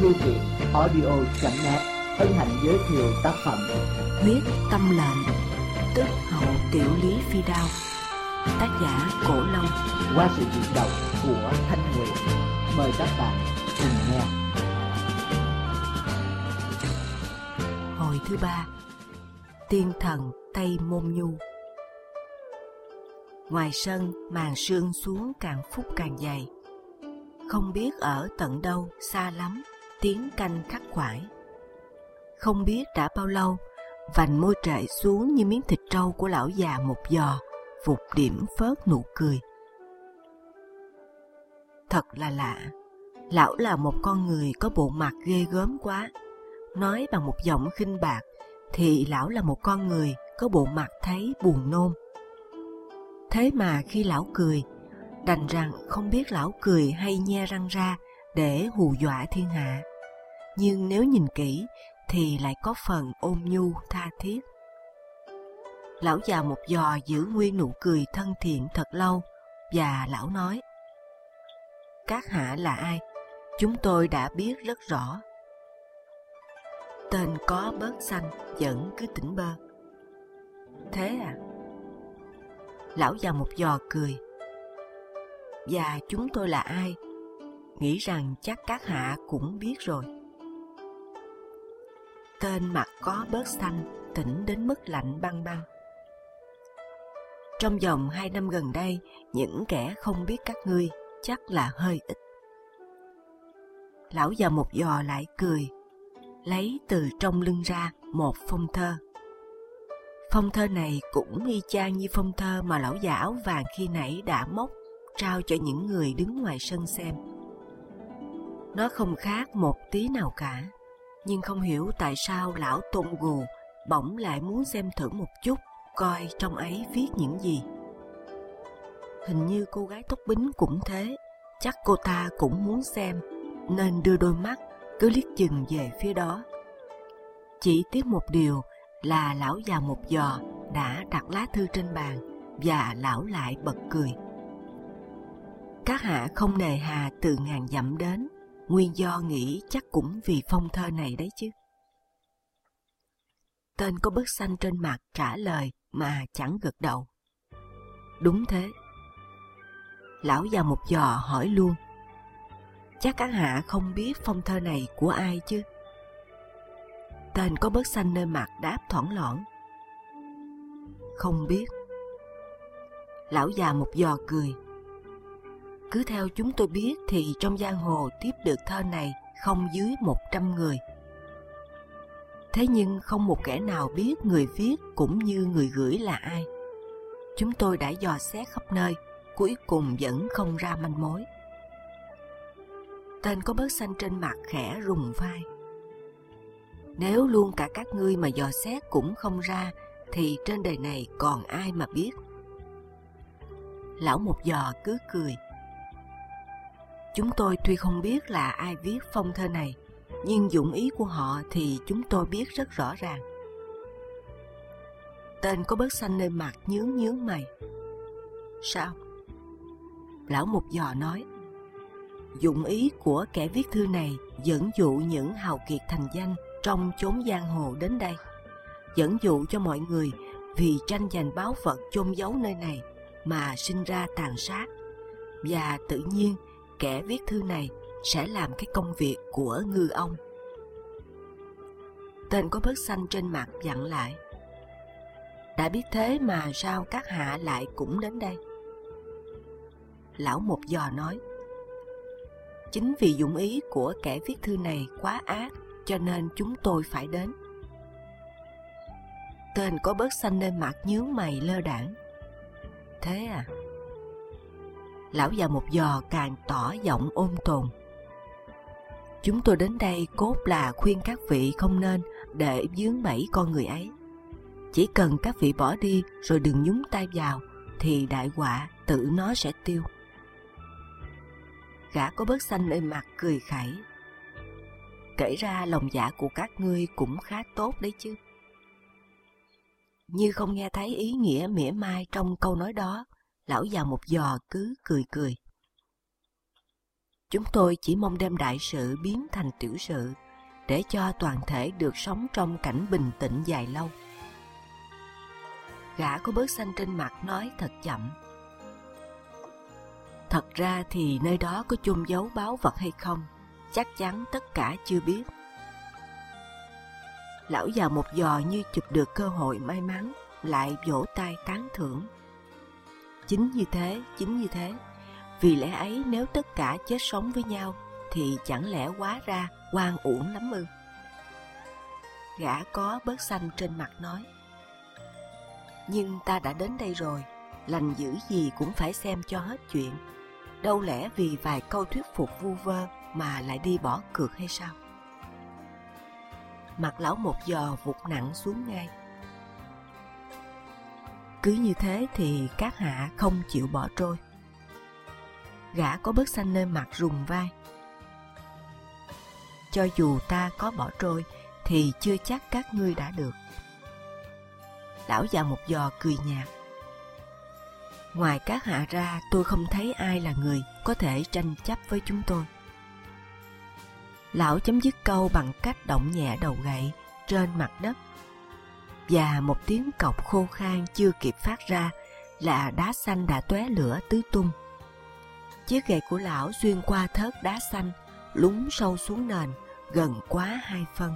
Thư viện audio.net hân hạnh giới thiệu tác phẩm Huyết Tâm Lệnh, tức Hậu Tiểu Lý Phi Đao, tác giả Cổ Long, qua sự diễn đọc của Thanh Nguyệt. Mời các bạn cùng nghe. Hồi thứ 3. Tiên thần Tây Môn Nhu. Ngoài sân, màn sương xuống càng phút càng dày. Không biết ở tận đâu xa lắm, tiếng canh khắc khoải. Không biết đã bao lâu, vành môi trệ xuống như miếng thịt trâu của lão già một giò, vụt điểm phớt nụ cười. Thật là lạ, lão là một con người có bộ mặt ghê gớm quá. Nói bằng một giọng khinh bạc thì lão là một con người có bộ mặt thấy buồn nôn. Thế mà khi lão cười, đành rằng không biết lão cười hay nhe răng ra để hù dọa thiên hạ. Nhưng nếu nhìn kỹ thì lại có phần ôn nhu tha thiết. Lão già một giò giữ nguyên nụ cười thân thiện thật lâu, và lão nói: "Các hạ là ai? Chúng tôi đã biết rất rõ." Tên có bớt xanh vẫn cứ tỉnh bơ. "Thế à?" Lão già một giò cười: "Và chúng tôi là ai? Nghĩ rằng chắc các hạ cũng biết rồi." Tên mặt có bớt xanh tỉnh đến mức lạnh băng băng. Trong vòng 2 năm gần đây, những kẻ không biết các ngươi chắc là hơi ít. Lão già một giò lại cười, lấy từ trong lưng ra một phong thơ. Phong thơ này cũng y chang như phong thơ mà lão già áo vàng khi nãy đã móc trao cho những người đứng ngoài sân xem. Nó không khác một tí nào cả, nhưng không hiểu tại sao lão Tôn Gù bỗng lại muốn xem thử một chút coi trong ấy viết những gì. Hình như cô gái tóc bính cũng thế, chắc cô ta cũng muốn xem nên đưa đôi mắt cứ liếc chừng về phía đó. Chỉ tiếc một điều là lão già một giò đã đặt lá thư trên bàn, và lão lại bật cười. "Các hạ không nề hà từ ngàn dặm đến, nguyên do nghĩ chắc cũng vì phong thơ này đấy chứ." Tên có bớt xanh trên mặt trả lời mà chẳng gật đầu. "Đúng thế." Lão già một giò hỏi luôn: "Chắc các hạ không biết phong thơ này của ai chứ?" Tên có bớt xanh nơi mặt đáp thoảng loảng: "Không biết." Lão già một giò cười: "Cứ theo chúng tôi biết thì trong giang hồ tiếp được thơ này không dưới 100 người. Thế nhưng không một kẻ nào biết người viết cũng như người gửi là ai. Chúng tôi đã dò xét khắp nơi, cuối cùng vẫn không ra manh mối." Tên có bớt xanh trên mặt khẽ rùng vai: "Nếu luôn cả các ngươi mà dò xét cũng không ra thì trên đời này còn ai mà biết." Lão một giò cứ cười: "Chúng tôi tuy không biết là ai viết phong thơ này, nhưng dụng ý của họ thì chúng tôi biết rất rõ ràng." Tên có bớt xanh nơi mặt nhướng mày: "Sao?" Lão một giò nói: "Dụng ý của kẻ viết thư này dẫn dụ những hào kiệt thành danh trong chốn giang hồ đến đây, dẫn dụ cho mọi người vì tranh giành báu vật chôn giấu nơi này mà sinh ra tàn sát, và tự nhiên kẻ viết thư này sẽ làm cái công việc của ngư ông." Tên có bớt xanh trên mặt dặn lại: "Đã biết thế mà sao các hạ lại cũng đến đây?" Lão một giò nói: "Chính vì dụng ý của kẻ viết thư này quá ác cho nên chúng tôi phải đến." Tên có bớt xanh lên mặt nhướng mày lơ đãng: "Thế à?" Lão già một giò càng tỏ giọng ôn tồn: "Chúng tôi đến đây cốt là khuyên các vị không nên để vướng bẫy con người ấy. Chỉ cần các vị bỏ đi rồi đừng nhúng tay vào thì đại họa tự nó sẽ tiêu." Gã có bớt xanh lên mặt cười khẩy: "Kể ra lòng dạ của các ngươi cũng khá tốt đấy chứ." Như không nghe thấy ý nghĩa mỉa mai trong câu nói đó, lão già một giò cứ cười cười: Chúng tôi chỉ mong đem đại sự biến thành tiểu sự, để cho toàn thể được sống trong cảnh bình tĩnh dài lâu. Gã có bớt xanh trên mặt nói thật chậm. Thật ra thì nơi đó có chôn giấu báu vật hay không, chắc chắn tất cả chưa biết. Lão già một giò như chụp được cơ hội may mắn, lại vỗ tay tán thưởng. Chính như thế. Vì lẽ ấy nếu tất cả chết sống với nhau, thì chẳng lẽ hóa ra oan uổng lắm ư? Gã có bớt xanh trên mặt nói. Nhưng ta đã đến đây rồi, lành dữ gì cũng phải xem cho hết chuyện. Đâu lẽ vì vài câu thuyết phục vu vơ mà lại đi bỏ cược hay sao? Mặt lão một giò vụt nặng xuống ngay. Cứ như thế thì các hạ không chịu bỏ trôi. Gã có bớt xanh nơi mặt rùng vai. Cho dù ta có bỏ trôi thì chưa chắc các ngươi đã được. Lão già một giò cười nhạt. Ngoài các hạ ra, tôi không thấy ai là người có thể tranh chấp với chúng tôi. Lão chấm dứt câu bằng cách động nhẹ đầu gậy trên mặt đất, và một tiếng cọc khô khan chưa kịp phát ra là đá xanh đã tóe lửa tứ tung. Chiếc gậy của lão xuyên qua thớt đá xanh, lún sâu xuống nền gần quá 2 phân.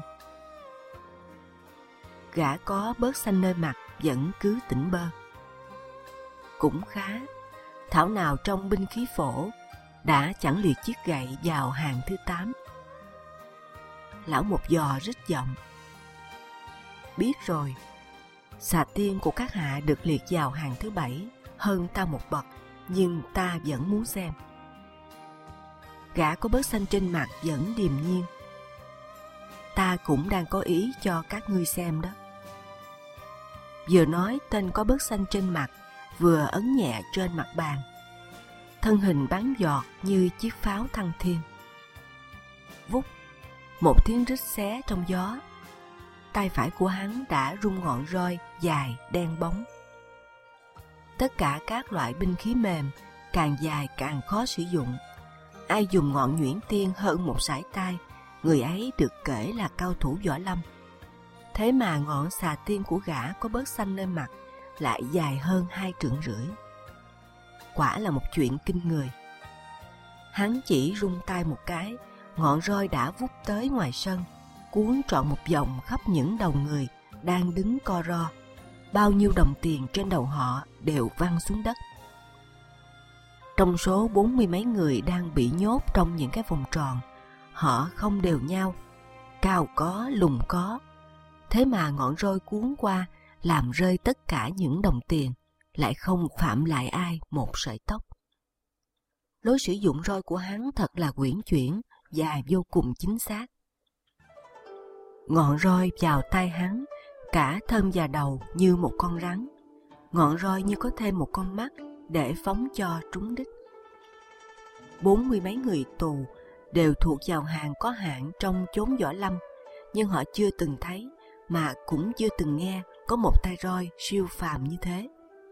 Gã có bớt xanh nơi mặt vẫn cứ tỉnh bơ. Cũng khá, thảo nào trong binh khí phổ đã chẳng liệt chiếc gậy vào hàng thứ 8. Lão một giò rít giọng. Biết rồi, xà tiên của các hạ được liệt vào hàng thứ 7, hơn ta một bậc, nhưng ta vẫn muốn xem. Gã có bớt xanh trên mặt vẫn điềm nhiên. Ta cũng đang có ý cho các ngươi xem đó. Vừa nói, tên có bớt xanh trên mặt vừa ấn nhẹ trên mặt bàn. Thân hình bắn giọt như chiếc pháo thăng thiên. Vút, một tiếng rít xé trong gió. Tay phải của hắn đã rung ngọn roi dài đen bóng. Tất cả các loại binh khí mềm càng dài càng khó sử dụng. Ai dùng ngọn nhuyễn tiên hơn một sải tay, người ấy được kể là cao thủ võ lâm. Thế mà ngọn xà tiên của gã có bớt xanh nơi mặt lại dài hơn 2,5 trượng. Quả là một chuyện kinh người. Hắn chỉ rung tay một cái, ngọn roi đã vút tới ngoài sân, cuốn trọn một vòng khắp những đầu người đang đứng co ro. Bao nhiêu đồng tiền trên đầu họ đều văng xuống đất. Trong số 40 mấy người đang bị nhốt trong những cái vòng tròn, họ không đều nhau, cao có, lùn có. Thế mà ngọn roi cuốn qua làm rơi tất cả những đồng tiền, lại không phạm lại ai một sợi tóc. Lối sử dụng roi của hắn thật là uyển chuyển và vô cùng chính xác. Ngọn roi vào tay hắn, cả thân và đầu như một con rắn. Ngọn roi như có thêm một con mắt để phóng cho trúng đích. 40 mấy người tù đều thuộc vào hàng có hạng trong chốn võ lâm, nhưng họ chưa từng thấy mà cũng chưa từng nghe có một tay roi siêu phàm như thế.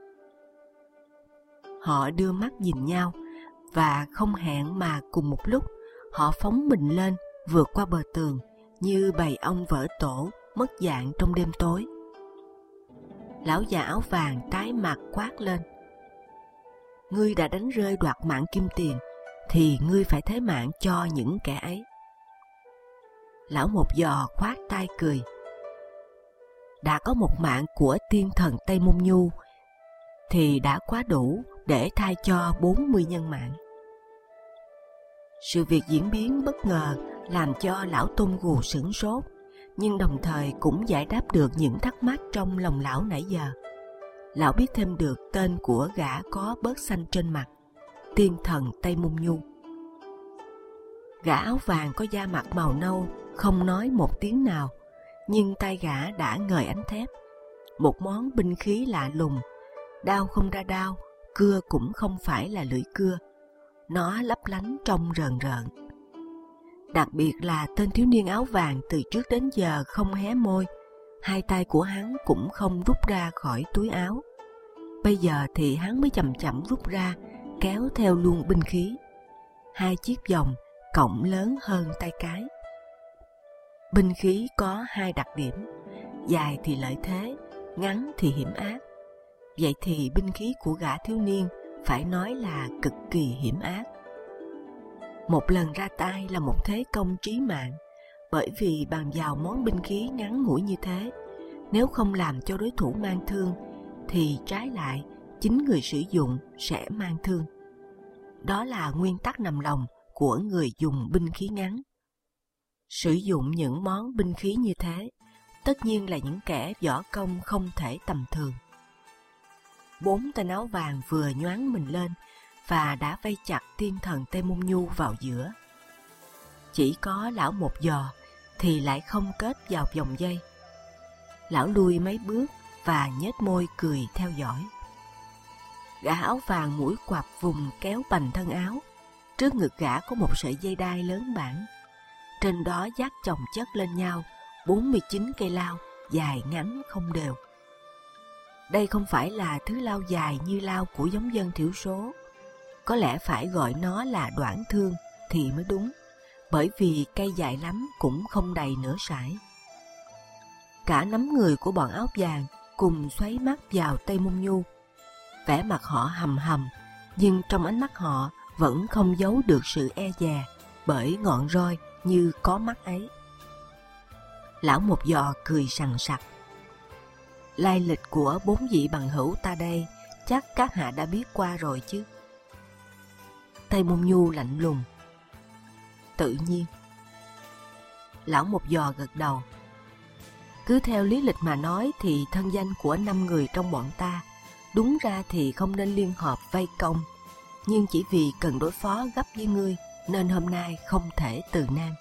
Họ đưa mắt nhìn nhau và không hẹn mà cùng một lúc họ phóng mình lên, vượt qua bờ tường như bầy ong vỡ tổ mất dạng trong đêm tối. Lão già áo vàng tái mặt quát lên. Ngươi đã đánh rơi đoạt mạng kim tiền thì ngươi phải thế mạng cho những kẻ ấy. Lão một giò khoát tay cười. Đã có một mạng của tiên thần Tây Môn Nhu thì đã quá đủ để thay cho 40 nhân mạng. Sự việc diễn biến bất ngờ làm cho lão Tôn Gù sửng sốt, nhưng đồng thời cũng giải đáp được những thắc mắc trong lòng lão nãy giờ. Lão biết thêm được tên của gã có bớt xanh trên mặt, tiên thần Tây Môn Nhu. Gã áo vàng có da mặt màu nâu, không nói một tiếng nào, nhưng tay gã đã ngời ánh thép. Một món binh khí lạ lùng, đao không ra đao, cưa cũng không phải là lưỡi cưa. Nó lấp lánh trong rờn rợn. Đặc biệt là tên thiếu niên áo vàng từ trước đến giờ không hé môi, hai tay của hắn cũng không rút ra khỏi túi áo. Bây giờ thì hắn mới chậm chậm rút ra, kéo theo luôn binh khí. 2 chiếc vòng cộng lớn hơn tay cái. Binh khí có 2 đặc điểm, dài thì lợi thế, ngắn thì hiểm ác. Vậy thì binh khí của gã thiếu niên phải nói là cực kỳ hiểm ác. Một lần ra tay là một thế công trí mạng, bởi vì bằng vào món binh khí ngắn ngủi như thế, nếu không làm cho đối thủ mang thương, thì trái lại chính người sử dụng sẽ mang thương. Đó là nguyên tắc nằm lòng của người dùng binh khí ngắn. Sử dụng những món binh khí như thế, tất nhiên là những kẻ võ công không thể tầm thường. 4 tên áo vàng vừa nhoáng mình lên và đã vây chặt tiên thần Tây Môn Nhu vào giữa. Chỉ có lão Một Giò thì lại không kết vào vòng dây. Lão lui mấy bước và nhếch môi cười theo dõi. Gã áo vàng mũi quặp vùng kéo bành thân áo. Trước ngực gã có một sợi dây đai lớn bản. Trên đó dát chồng chất lên nhau 49 cây lao dài ngắn không đều. Đây không phải là thứ lao dài như lao của giống dân thiểu số. Có lẽ phải gọi nó là đoản thương thì mới đúng, bởi vì cây dài lắm cũng không đầy nửa sải. Cả nắm người của bọn áo vàng cùng xoáy mắt vào Tây Môn Nhu. Vẻ mặt họ hầm hầm, nhưng trong ánh mắt họ vẫn không giấu được sự e dè bởi ngọn roi như có mắt ấy. Lão Một Giò cười sằng sặc. Lai lịch của 4 vị bằng hữu ta đây chắc các hạ đã biết qua rồi chứ? Tây Môn Nhu lạnh lùng. Tự nhiên. Lão Một Giò gật đầu. Cứ theo lý lịch mà nói thì thân danh của 5 người trong bọn ta đúng ra thì không nên liên hợp vây công, nhưng chỉ vì cần đối phó gấp với ngươi nên hôm nay không thể từ nan.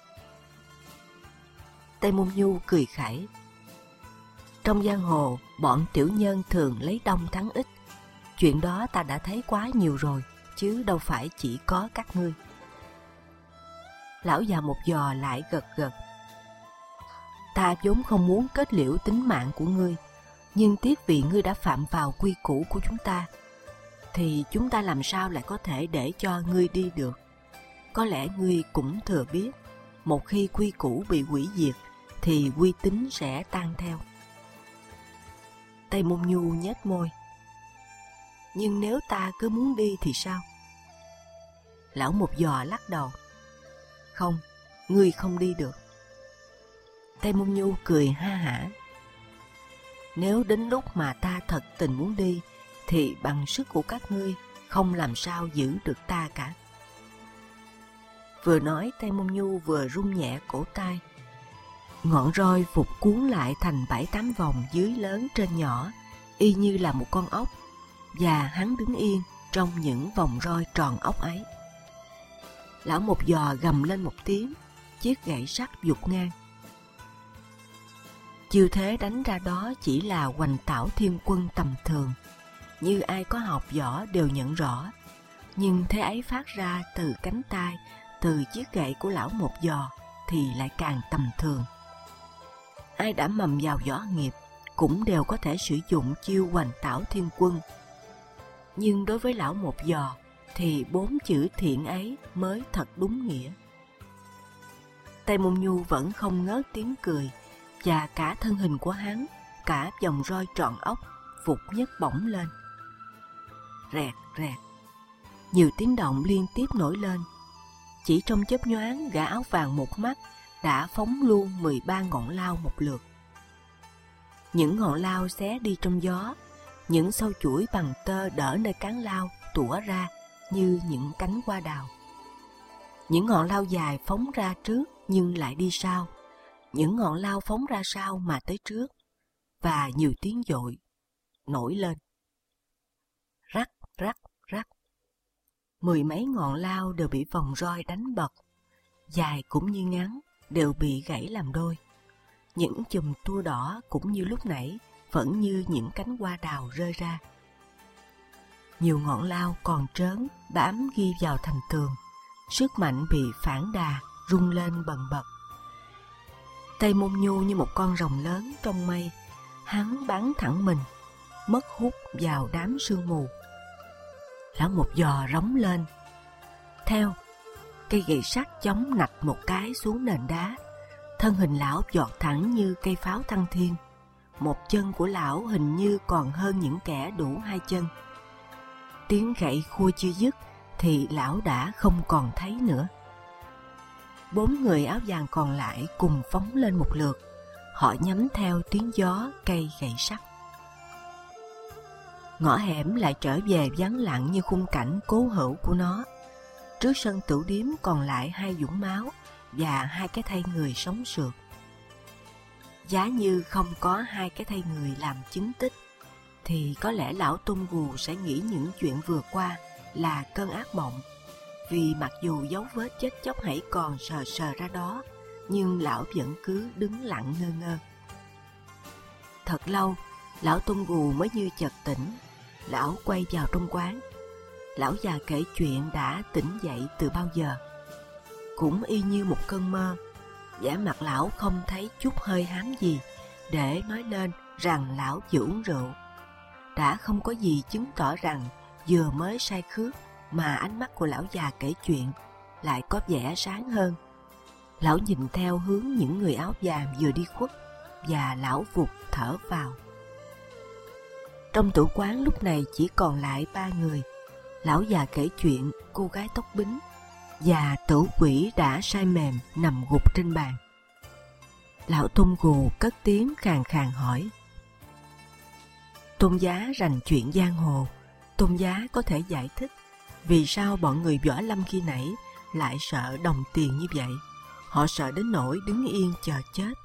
Tây Môn Nhu cười khẩy. Trong giang hồ, bọn tiểu nhân thường lấy đông thắng ít. Chuyện đó ta đã thấy quá nhiều rồi, chứ đâu phải chỉ có các ngươi. Lão già Một Giò lại gật gật. Ta vốn không muốn kết liễu tính mạng của ngươi, nhưng tiếc vì ngươi đã phạm vào quy củ của chúng ta, thì chúng ta làm sao lại có thể để cho ngươi đi được. Có lẽ ngươi cũng thừa biết, một khi quy củ bị hủy diệt, thì uy tín sẽ tan theo. Tây Môn Nhu nhếch môi. Nhưng nếu ta cứ muốn đi thì sao? Lão Một Giò lắc đầu. Không, ngươi không đi được. Tây Môn Nhu cười ha hả. Nếu đến lúc mà ta thật tình muốn đi, thì bằng sức của các ngươi không làm sao giữ được ta cả. Vừa nói Tây Môn Nhu vừa rung nhẹ cổ tay. Ngọn roi vụt cuốn lại thành 7-8 vòng dưới lớn trên nhỏ, y như là một con ốc, và hắn đứng yên trong những vòng roi tròn ốc ấy. Lão Một Giò gầm lên một tiếng, chiếc gậy sắt vụt ngang. Chiêu thế đánh ra đó chỉ là Hoành Tảo Thiên Quân tầm thường, như ai có học võ đều nhận rõ, nhưng thế ấy phát ra từ cánh tay, từ chiếc gậy của lão Một Giò thì lại càng tầm thường. Ai đã mầm vào võ nghiệp cũng đều có thể sử dụng chiêu Hoành Tảo Thiên Quân, nhưng đối với lão Một Giò thì 4 chữ thiện ấy mới thật đúng nghĩa. Tây Môn Nhu vẫn không ngớt tiếng cười, và cả thân hình của hắn, cả vòng roi tròn ốc vụt nhấc bổng lên. Rẹt rẹt, nhiều tiếng động liên tiếp nổi lên. Chỉ trong chớp nhoáng, gã áo vàng một mắt đã phóng luôn 13 ngọn lao một lượt. Những ngọn lao xé đi trong gió, những sâu chuỗi bằng tơ đỡ nơi cán lao tủa ra như những cánh hoa đào. Những ngọn lao dài phóng ra trước nhưng lại đi sau, những ngọn lao phóng ra sau mà tới trước, và nhiều tiếng dội nổi lên. Rắc rắc rắc, 10 mấy ngọn lao đều bị vòng roi đánh bật, dài cũng như ngắn đều bị gãy làm đôi. Những chùm tua đỏ cũng như lúc nãy vẫn như những cánh hoa đào rơi ra. Nhiều ngọn lao còn trớn bám ghi vào thành tường, sức mạnh bị phản đà rung lên bần bật. Tây Môn Nhu như một con rồng lớn trong mây, hắn bắn thẳng mình, mất hút vào đám sương mù. Lão Một Giò rống lên. Theo, Cây gậy sắt chống nạch một cái xuống nền đá. Thân hình lão giọt thẳng như cây pháo thăng thiên. Một chân của lão hình như còn hơn những kẻ đủ hai chân. Tiếng gậy khua chưa dứt thì lão đã không còn thấy nữa. 4 người áo vàng còn lại cùng phóng lên một lượt. Họ nhắm theo tiếng gió cây gậy sắt. Ngõ hẻm lại trở về vắng lặng như khung cảnh cố hữu của nó. Trước sân tửu điếm còn lại 2 vũng máu và 2 cái thây người sống sượt. Giá như không có 2 cái thây người làm chứng tích, thì có lẽ lão Tôn Gù sẽ nghĩ những chuyện vừa qua là cơn ác mộng. Vì mặc dù dấu vết chết chóc hãy còn sờ sờ ra đó, nhưng lão vẫn cứ đứng lặng ngơ ngơ. Thật lâu, lão Tôn Gù mới như chợt tỉnh. Lão quay vào trong quán. Lão già kể chuyện đã tỉnh dậy từ bao giờ. Cũng y như một cơn mơ, vẻ mặt lão không thấy chút hơi hám gì để nói lên rằng lão vừa uống rượu. Đã không có gì chứng tỏ rằng vừa mới say khước mà ánh mắt của lão già kể chuyện lại có vẻ sáng hơn. Lão nhìn theo hướng những người áo vàng vừa đi khuất và lão vụt thở vào. Trong tủ quán lúc này chỉ còn lại 3 người: lão già kể chuyện, cô gái tóc bính và tử quỷ đã say mềm nằm gục trên bàn. Lão Tôn Gù cất tiếng khàn khàn hỏi: Tôn giá rành chuyện giang hồ, Tôn giá có thể giải thích vì sao bọn người võ lâm khi nãy lại sợ đồng tiền như vậy? Họ sợ đến nỗi đứng yên chờ chết.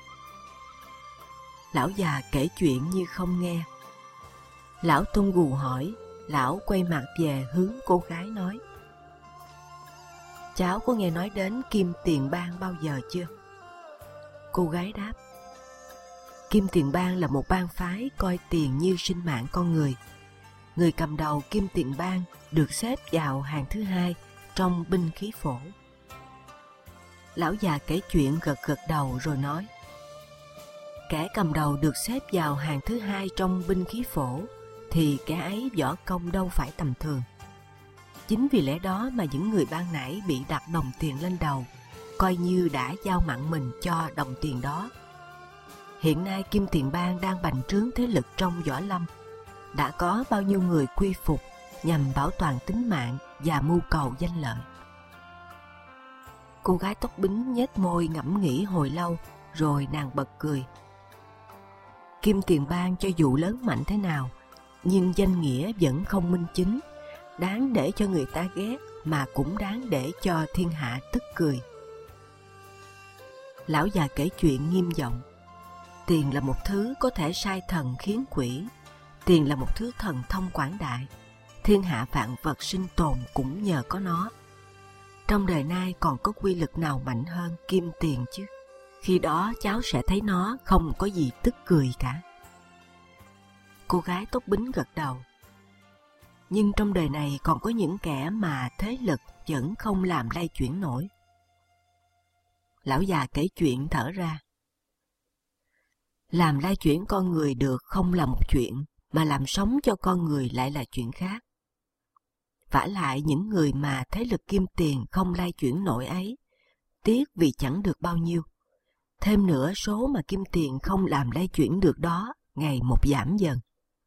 Lão già kể chuyện như không nghe. Lão Tôn Gù hỏi, lão quay mặt về hướng cô gái nói: Cháu có nghe nói đến Kim Tiền Bang bao giờ chưa? Cô gái đáp: Kim Tiền Bang là một bang phái coi tiền như sinh mạng con người. Người cầm đầu Kim Tiền Bang được xếp vào hàng thứ 2 trong binh khí phổ. Lão già kể chuyện gật gật đầu rồi nói: Kẻ cầm đầu được xếp vào hàng thứ 2 trong binh khí phổ thì kẻ ấy võ công đâu phải tầm thường. Chính vì lẽ đó mà những người ban nãy bị đặt đồng tiền lên đầu, coi như đã giao mạng mình cho đồng tiền đó. Hiện nay Kim Tiền Bang đang bành trướng thế lực trong võ lâm. Đã có bao nhiêu người quy phục nhằm bảo toàn tính mạng và mưu cầu danh lợi. Cô gái tóc bính nhếch môi ngẫm nghĩ hồi lâu, rồi nàng bật cười. Kim Tiền Bang cho dù lớn mạnh thế nào, nhưng danh nghĩa vẫn không minh chính, đáng để cho người ta ghét mà cũng đáng để cho thiên hạ tức cười. Lão già kể chuyện nghiêm giọng: Tiền là một thứ có thể sai thần khiến quỷ. Tiền là một thứ thần thông quảng đại. Thiên hạ vạn vật sinh tồn cũng nhờ có nó. Trong đời nay còn có quy lực nào mạnh hơn kim tiền chứ? Khi đó cháu sẽ thấy nó không có gì tức cười cả. Cô gái tóc bính gật đầu. Nhưng trong đời này còn có những kẻ mà thế lực vẫn không làm lay chuyển nổi. Lão già kể chuyện thở ra. Làm lay chuyển con người được không là một chuyện, mà làm sống cho con người lại là chuyện khác. Vả lại những người mà thế lực kim tiền không lay chuyển nổi ấy, tiếc vì chẳng được bao nhiêu. Thêm nữa số mà kim tiền không làm lay chuyển được đó ngày một giảm dần.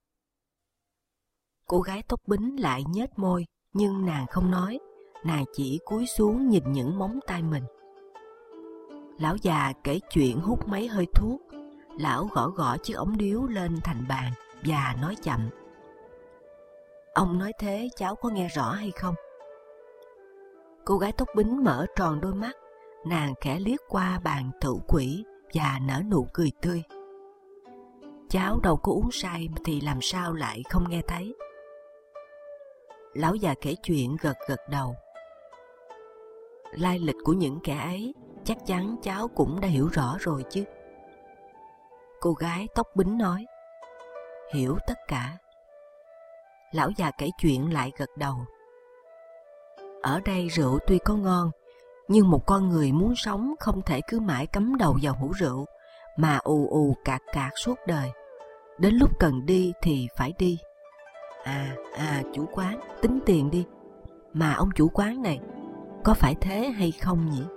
Cô gái tóc bính lại nhếch môi, nhưng nàng không nói, nàng chỉ cúi xuống nhìn những móng tay mình. Lão già kể chuyện hút mấy hơi thuốc. Lão gõ gõ chiếc ống điếu lên thành bàn và nói chậm: Ông nói thế cháu có nghe rõ hay không? Cô gái tóc bính mở tròn đôi mắt, nàng khẽ liếc qua bàn tử quỷ và nở nụ cười tươi. Cháu đâu có uống say thì làm sao lại không nghe thấy? Lão già kể chuyện gật gật đầu. Lai lịch của những kẻ ấy chắc chắn cháu cũng đã hiểu rõ rồi chứ? Cô gái tóc bính nói: Hiểu tất cả. Lão già kể chuyện lại gật đầu. Ở đây rượu tuy có ngon, nhưng một con người muốn sống không thể cứ mãi cắm đầu vào hũ rượu mà ù ù cạc cạc suốt đời. Đến lúc cần đi thì phải đi. Chủ quán, tính tiền đi. Mà ông chủ quán này, Có phải thế hay không nhỉ?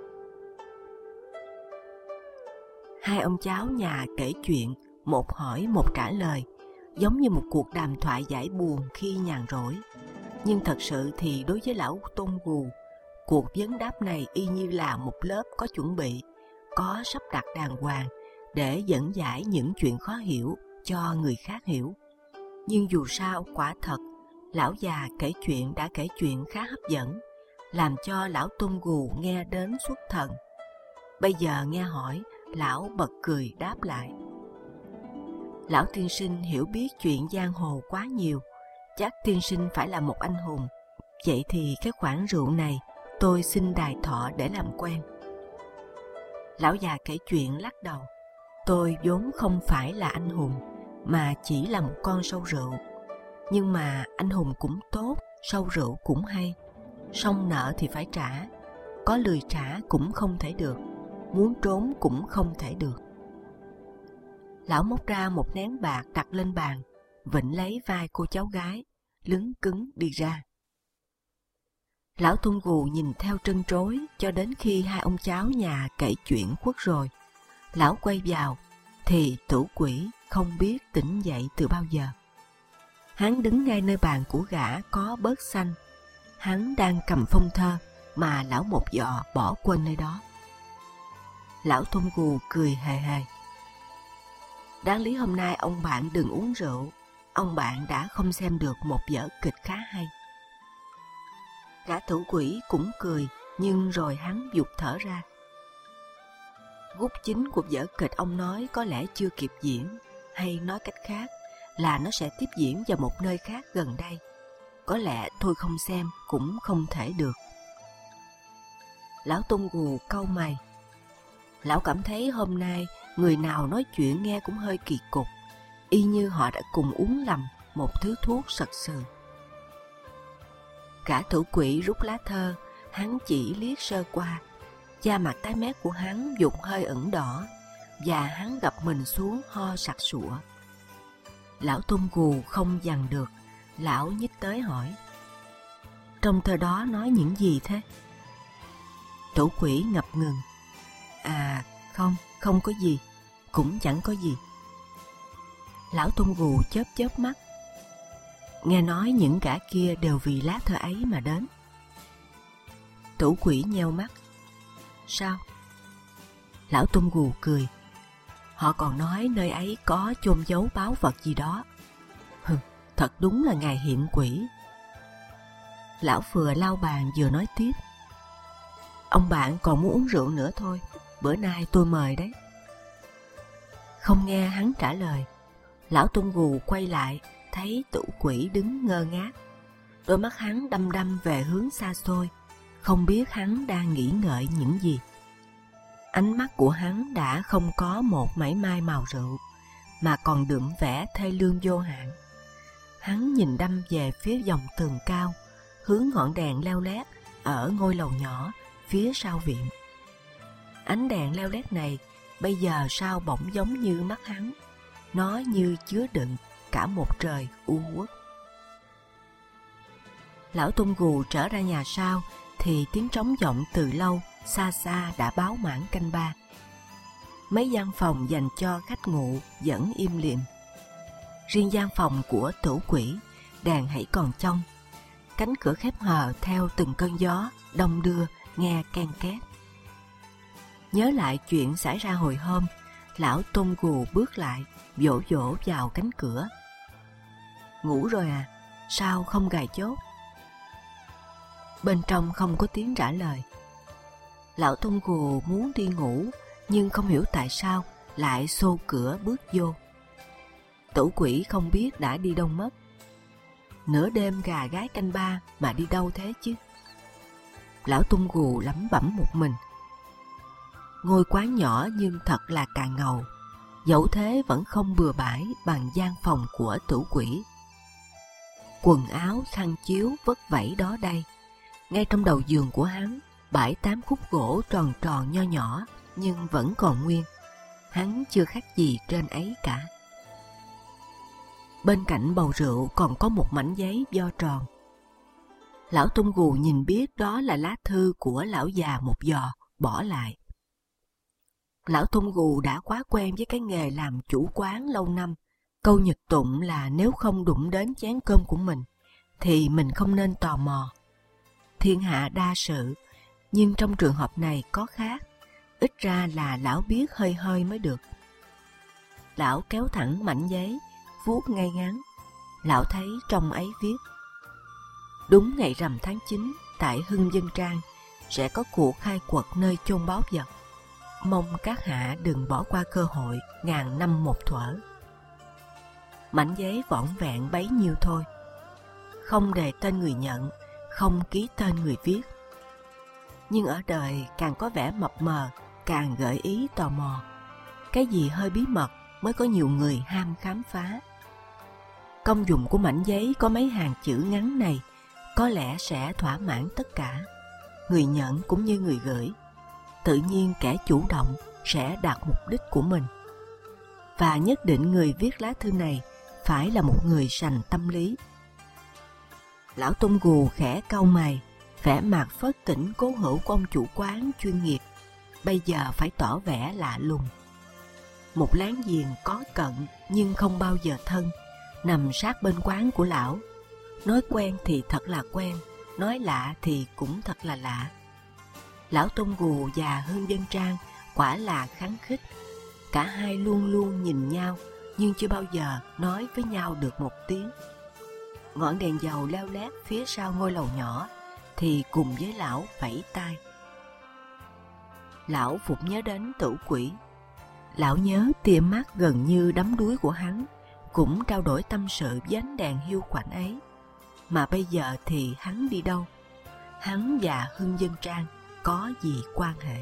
Hai ông cháu nhà kể chuyện, một hỏi một trả lời, giống như một cuộc đàm thoại giải buồn khi nhàn rỗi. Nhưng thật sự thì đối với lão Tôn Gù, cuộc vấn đáp này y như là một lớp có chuẩn bị, có sắp đặt đàng hoàng để dẫn giải những chuyện khó hiểu cho người khác hiểu. Nhưng dù sao, quả thật, lão già kể chuyện đã kể chuyện khá hấp dẫn, làm cho lão Tôn Gù nghe đến xuất thần. Bây giờ nghe hỏi, lão bật cười đáp lại. Lão tiên sinh hiểu biết chuyện giang hồ quá nhiều, chắc tiên sinh phải là một anh hùng. Vậy thì cái khoản rượu này tôi xin đài thọ để làm quen. Lão già kể chuyện lắc đầu. Tôi vốn không phải là anh hùng, mà chỉ là một con sâu rượu. Nhưng mà anh hùng cũng tốt, sâu rượu cũng hay. Xong nợ thì phải trả, có lười trả cũng không thể được, muốn trốn cũng không thể được. Lão móc ra một nén bạc đặt lên bàn, vịnh lấy vai cô cháu gái, lững cứng đi ra. Lão Tôn Gù nhìn theo trân trối cho đến khi hai ông cháu nhà kể chuyện khuất rồi. Lão quay vào thì Tử Quỷ không biết tỉnh dậy từ bao giờ. Hắn đứng ngay nơi bàn của gã có bớt xanh. Hắn đang cầm phong thơ mà lão một giọ bỏ quên nơi đó. Lão Tôn Gù cười hề hề. Đáng lý hôm nay ông bạn đừng uống rượu, ông bạn đã không xem được một vở kịch khá hay. Gã Tử Quỷ cũng cười, nhưng rồi hắn vụt thở ra. Gút chính của vở kịch ông nói có lẽ chưa kịp diễn, hay nói cách khác là nó sẽ tiếp diễn vào một nơi khác gần đây. Có lẽ tôi không xem cũng không thể được. Lão Tôn Gù cau mày. Lão cảm thấy hôm nay người nào nói chuyện nghe cũng hơi kỳ cục, y như họ đã cùng uống lầm một thứ thuốc sật sừ. Gã Tử Quỷ rút lá thơ, hắn chỉ liếc sơ qua. Da mặt tái mét của hắn dục hơi ửng đỏ, và hắn gập mình xuống ho sặc sụa. Lão Tôn Gù không dằn được, lão nhích tới hỏi. Trong thơ đó nói những gì thế? Tử Quỷ ngập ngừng. À, không có gì, cũng chẳng có gì. Lão Tôn Gù chớp chớp mắt. Nghe nói những gã kia đều vì lá thơ ấy mà đến. Tử Quỷ nheo mắt. Sao? Lão Tôn Gù cười. Họ còn nói nơi ấy có chôn giấu báu vật gì đó. Thật đúng là ngài hiện quỷ. Lão vừa lau bàn vừa nói tiếp. Ông bạn còn muốn uống rượu nữa thôi, bữa nay tôi mời đấy. Không nghe hắn trả lời, lão Tôn Gù quay lại, thấy Tử Quỷ đứng ngơ ngác. Đôi mắt hắn đăm đăm về hướng xa xôi, không biết hắn đang nghĩ ngợi những gì. Ánh mắt của hắn đã không có một mảy may màu rượu, mà còn đượm vẻ thê lương vô hạn. Hắn nhìn đăm về phía dòng tường cao, hướng ngọn đèn leo lét ở ngôi lầu nhỏ phía sau viện. Ánh đèn leo lét này bây giờ sao bỗng giống như mắt hắn, nó như chứa đựng cả một trời u uất. Lão Tôn Gù trở ra nhà sau thì tiếng trống vọng từ lâu xa xa đã báo mãn canh ba. Mấy gian phòng dành cho khách ngủ vẫn im lìm. Riêng gian phòng của Tử Quỷ đèn hãy còn trong. Cánh cửa khép hờ theo từng cơn gió đông đưa nghe ken két. Nhớ lại chuyện xảy ra hồi hôm, lão Tôn Gù bước lại, vỗ vỗ vào cánh cửa. Ngủ rồi à? Sao không gài chốt? Bên trong không có tiếng trả lời. Lão Tôn Gù muốn đi ngủ, nhưng không hiểu tại sao lại xô cửa bước vô. Tử Quỷ không biết đã đi đâu mất. Nửa đêm gà gái canh ba mà đi đâu thế chứ? Lão Tôn Gù lẩm bẩm một mình. Ngôi quán nhỏ nhưng thật là cà ngầu, dẫu thế vẫn không bừa bãi bằng gian phòng của Tử Quỷ. Quần áo khăn chiếu vất vẩy đó đây. Ngay trong đầu giường của hắn, 7-8 khúc gỗ tròn tròn nho nhỏ nhưng vẫn còn nguyên. Hắn chưa khác gì trên ấy cả. Bên cạnh bầu rượu còn có một mảnh giấy vo tròn. Lão Tung Gù nhìn biết đó là lá thư của lão già một giò, bỏ lại. Lão Tung Gù đã quá quen với cái nghề làm chủ quán lâu năm. Câu nhật tụng là nếu không đụng đến chén cơm của mình, thì mình không nên tò mò. Thiên hạ đa sự, nhưng trong trường hợp này có khác. Ít ra là lão biết hơi hơi mới được. Lão kéo thẳng mảnh giấy, vuốt ngay ngắn. Lão thấy trong ấy viết: đúng ngày rằm tháng 9, tại Hưng Dân Trang sẽ có cuộc khai quật nơi chôn báu vật. Mong các hạ đừng bỏ qua cơ hội, ngàn năm một thuở. Mảnh giấy vỏn vẹn bấy nhiêu thôi, không đề tên người nhận, không ký tên người viết. Nhưng ở đời càng có vẻ mập mờ, càng gợi ý tò mò. Cái gì hơi bí mật mới có nhiều người ham khám phá. Công dụng của mảnh giấy có mấy hàng chữ ngắn này có lẽ sẽ thỏa mãn tất cả, người nhận cũng như người gửi. Tự nhiên kẻ chủ động sẽ đạt mục đích của mình. Và nhất định người viết lá thư này phải là một người sành tâm lý. Lão Tung Gù khẽ cau mày, vẻ mặt phớt tỉnh cố hữu của ông chủ quán chuyên nghiệp bây giờ phải tỏ vẻ lạ lùng. Một láng giềng có cận nhưng không bao giờ thân, nằm sát bên quán của lão. Nói quen thì thật là quen, nói lạ thì cũng thật là lạ. Lão Tung Gù và Hưng Dân Trang quả là khắng khích. Cả hai luôn luôn nhìn nhau nhưng chưa bao giờ nói với nhau được một tiếng. Ngọn đèn dầu leo lét phía sau ngôi lầu nhỏ thì cùng với lão vẫy tay. Lão vụt nhớ đến Tử Quỷ. Lão nhớ tia mắt gần như đắm đuối của hắn cũng trao đổi tâm sự với ánh đèn hiu quạnh ấy. Mà bây giờ thì hắn đi đâu? Hắn và Hưng Dân Trang có gì quan hệ?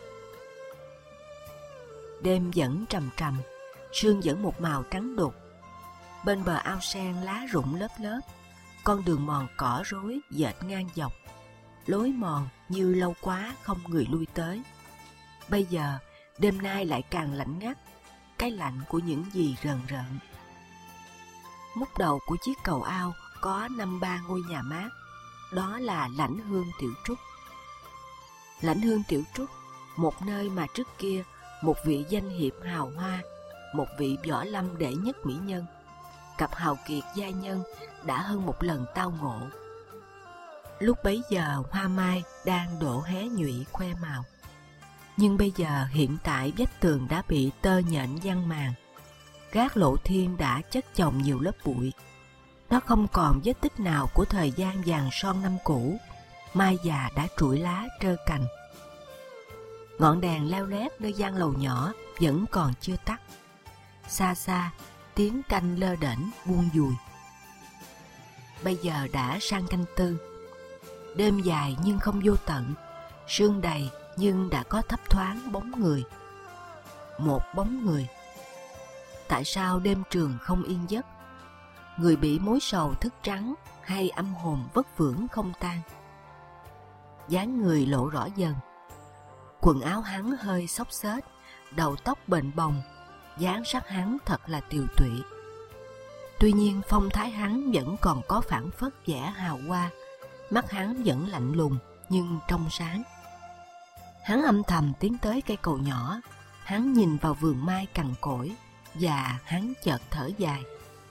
Đêm vẫn trầm trầm, sương vẫn một màu trắng đục. Bên bờ ao sen lá rụng lớp lớp, con đường mòn cỏ rối dệt ngang dọc. Lối mòn như lâu quá không người lui tới. Bây giờ đêm nay lại càng lạnh ngắt, cái lạnh của những gì rờn rợn. Mút đầu của chiếc cầu ao có 5-3 ngôi nhà mát, đó là Lãnh Hương Tiểu Trúc. Lãnh Hương Tiểu Trúc, một nơi mà trước kia một vị danh hiệp hào hoa, một vị võ lâm đệ nhất mỹ nhân, cặp hào kiệt giai nhân đã hơn một lần tao ngộ. Lúc bấy giờ hoa mai đang độ hé nhụy khoe màu, nhưng bây giờ hiện tại vách tường đã bị tơ nhện giăng màn, gác lộ thiên đã chất chồng nhiều lớp bụi. Nó không còn vết tích nào của thời gian vàng son năm cũ, mai già đã trụi lá trơ cành. Ngọn đèn leo lét nơi gian lầu nhỏ vẫn còn chưa tắt. Xa xa tiếng canh lơ đễnh buông dùi. Bây giờ đã sang canh tư. Đêm dài nhưng không vô tận, sương đầy nhưng đã có thấp thoáng bóng người. Một bóng người. Tại sao đêm trường không yên giấc? Người bị mối sầu thức trắng hay âm hồn vất vưởng không tan? Dáng người lộ rõ dần. Quần áo hắn hơi xốc xếch, đầu tóc bềnh bồng, dáng sắc hắn thật là tiều tụy. Tuy nhiên phong thái hắn vẫn còn có phảng phất vẻ hào hoa, mắt hắn vẫn lạnh lùng nhưng trong sáng. Hắn âm thầm tiến tới cây cầu nhỏ, hắn nhìn vào vườn mai cằn cỗi và hắn chợt thở dài.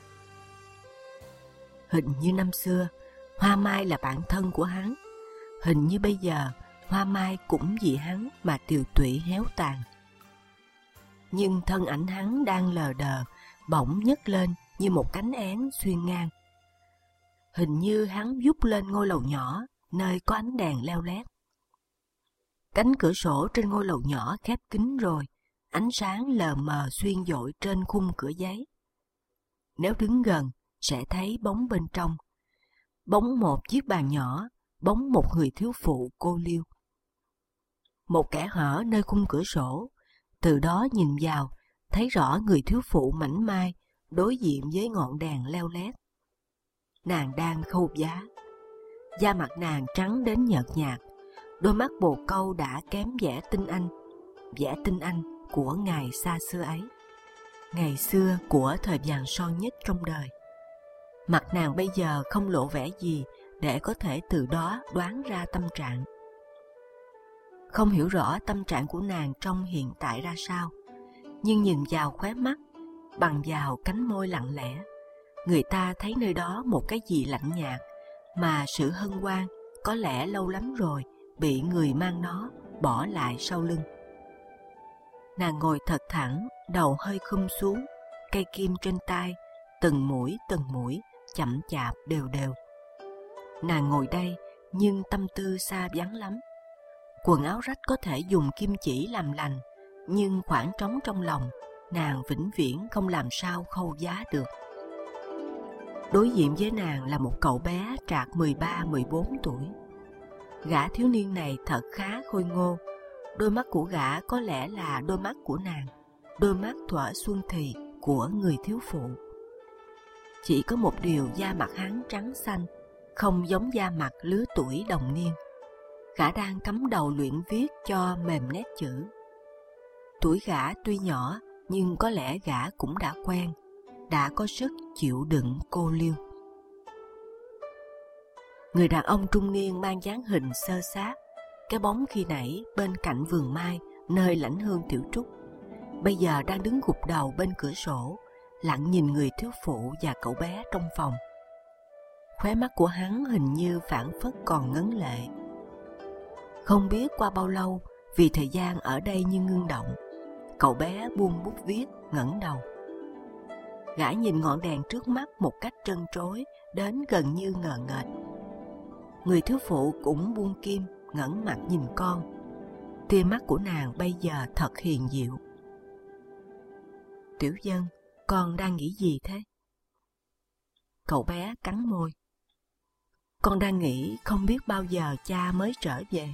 Hình như năm xưa hoa mai là bạn thân của hắn, hình như bây giờ hoa mai cũng vì hắn mà tiều tụy héo tàn. Nhưng thân ảnh hắn đang lờ đờ, bỗng nhấc lên như một cánh én xuyên ngang. Hình như hắn vút lên ngôi lầu nhỏ nơi có ánh đèn leo lét. Cánh cửa sổ trên ngôi lầu nhỏ khép kín rồi, ánh sáng lờ mờ xuyên dội trên khung cửa giấy. Nếu đứng gần sẽ thấy bóng bên trong, bóng một chiếc bàn nhỏ, bóng một người thiếu phụ cô liêu. Một kẽ hở nơi khung cửa sổ, từ đó nhìn vào thấy rõ người thiếu phụ mảnh mai đối diện với ngọn đèn leo lét. Nàng đang khâu vá, da mặt nàng trắng đến nhợt nhạt, đôi mắt bồ câu đã kém vẻ tinh anh của ngày xa xưa ấy, ngày xưa của thời vàng son nhất trong đời. Mặt nàng bây giờ không lộ vẻ gì để có thể từ đó đoán ra tâm trạng. Không hiểu rõ tâm trạng của nàng trong hiện tại ra sao, nhưng nhìn vào khóe mắt, bằng vào cánh môi lặng lẽ, người ta thấy nơi đó một cái gì lạnh nhạt, mà sự hân hoan có lẽ lâu lắm rồi bị người mang nó bỏ lại sau lưng. Nàng ngồi thật thẳng, đầu hơi khum xuống, cây kim trên tay, từng mũi, chậm chạp đều đều. Nàng ngồi đây, nhưng tâm tư xa vắng lắm. Quần áo rách có thể dùng kim chỉ làm lành, nhưng khoảng trống trong lòng, nàng vĩnh viễn không làm sao khâu vá được. Đối diện với nàng là một cậu bé trạc 13-14 tuổi. Gã thiếu niên này thật khá khôi ngô. Đôi mắt của gã có lẽ là đôi mắt của nàng, đôi mắt thuở xuân thì của người thiếu phụ. Chỉ có một điều, da mặt hắn trắng xanh, không giống da mặt lứa tuổi đồng niên. Gã đang cắm đầu luyện viết cho mềm nét chữ. Tuổi gã tuy nhỏ, nhưng có lẽ gã cũng đã quen, đã có sức chịu đựng cô liêu. Người đàn ông trung niên mang dáng hình xơ xác, cái bóng khi nãy bên cạnh vườn mai nơi lãnh hương tiểu trúc, bây giờ đang đứng gục đầu bên cửa sổ, lặng nhìn người thiếu phụ và cậu bé trong phòng. Khóe mắt của hắn hình như phảng phất còn ngấn lệ. Không biết qua bao lâu, vì thời gian ở đây như ngưng động, cậu bé buông bút viết, ngẩng đầu. Gã nhìn ngọn đèn trước mắt một cách trân trối đến gần như ngờ nghệch. Người thiếu phụ cũng buông kim, ngẩng mặt nhìn con. Tia mắt của nàng bây giờ thật hiền diệu. Tiểu Dân, con đang nghĩ gì thế? Cậu bé cắn môi. Con đang nghĩ không biết bao giờ cha mới trở về.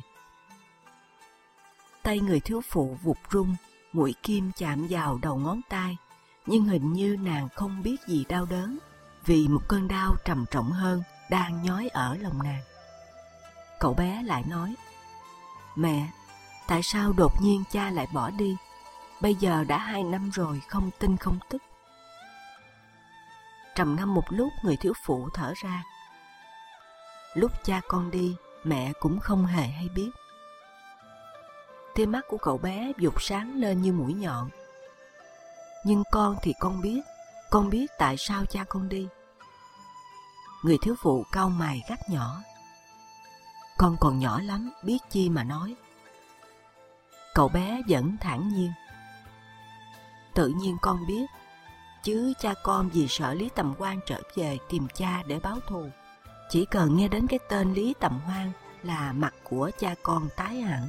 Tay người thiếu phụ vụt rung, mũi kim chạm vào đầu ngón tay, nhưng hình như nàng không biết gì đau đớn, vì một cơn đau trầm trọng hơn đang nhói ở lòng nàng. Cậu bé lại nói: Mẹ, tại sao đột nhiên cha lại bỏ đi? Bây giờ đã 2 năm rồi, không tin không tức. Trầm ngâm một lúc, người thiếu phụ thở ra. Lúc cha con đi, mẹ cũng không hề hay biết. Tia mắt của cậu bé vụt sáng lên như mũi nhọn. Nhưng con thì con biết tại sao cha con đi. Người thiếu phụ cau mày gắt nhỏ. Con còn nhỏ lắm, biết chi mà nói. Cậu bé vẫn thản nhiên. Tự nhiên con biết, chứ cha con vì sợ Lý Tầm Hoan trở về tìm cha để báo thù. Chỉ cần nghe đến cái tên Lý Tầm Hoan là mặt của cha con tái hẳn.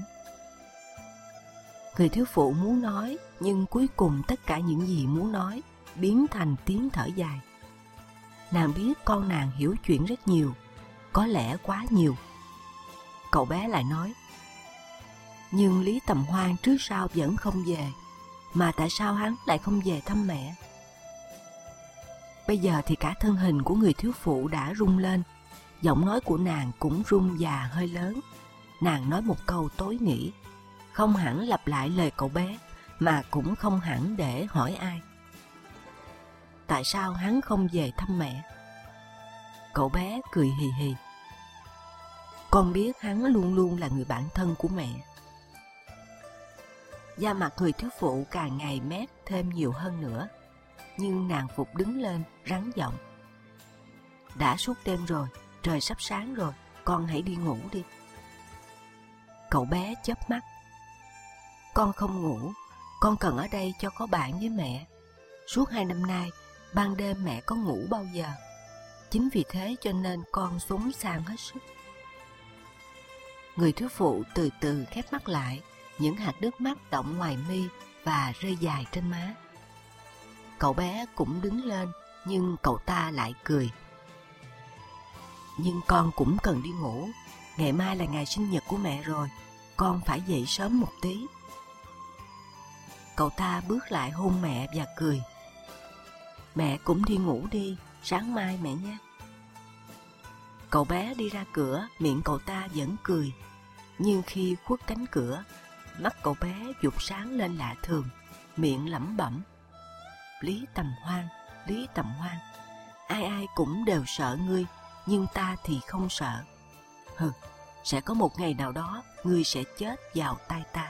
Người thiếu phụ muốn nói, nhưng cuối cùng tất cả những gì muốn nói biến thành tiếng thở dài. Nàng biết con nàng hiểu chuyện rất nhiều, có lẽ quá nhiều. Cậu bé lại nói: Nhưng Lý Tầm Hoan trước sau vẫn không về, mà tại sao hắn lại không về thăm mẹ? Bây giờ thì cả thân hình của người thiếu phụ đã rung lên, giọng nói của nàng cũng rung và hơi lớn. Nàng nói một câu tối nghĩ, không hẳn lặp lại lời cậu bé, mà cũng không hẳn để hỏi ai. Tại sao hắn không về thăm mẹ? Cậu bé cười hì hì. Con biết hắn luôn luôn là người bạn thân của mẹ. Da mặt người thiếu phụ càng ngày mét thêm nhiều hơn nữa, nhưng nàng phục đứng lên, rắn giọng. Đã suốt đêm rồi, trời sắp sáng rồi, con hãy đi ngủ đi. Cậu bé chớp mắt. Con không ngủ, con cần ở đây cho có bạn với mẹ. Suốt 2 năm nay, ban đêm mẹ có ngủ bao giờ. Chính vì thế cho nên con xuống sang hết sức. Người thiếu phụ từ từ khép mắt lại, những hạt nước mắt đọng ngoài mi và rơi dài trên má. Cậu bé cũng đứng lên, nhưng cậu ta lại cười. Nhưng con cũng cần đi ngủ. Ngày mai là ngày sinh nhật của mẹ rồi, con phải dậy sớm một tí. Cậu ta bước lại hôn mẹ và cười. Mẹ cũng đi ngủ đi, sáng mai mẹ nhé. Cậu bé đi ra cửa, miệng cậu ta vẫn cười. Nhưng khi khuất cánh cửa, mắt cậu bé vụt sáng lên lạ thường, miệng lẩm bẩm. Lý Tầm Hoan, Lý Tầm Hoan, ai ai cũng đều sợ ngươi, nhưng ta thì không sợ. Hừ, sẽ có một ngày nào đó ngươi sẽ chết vào tay ta.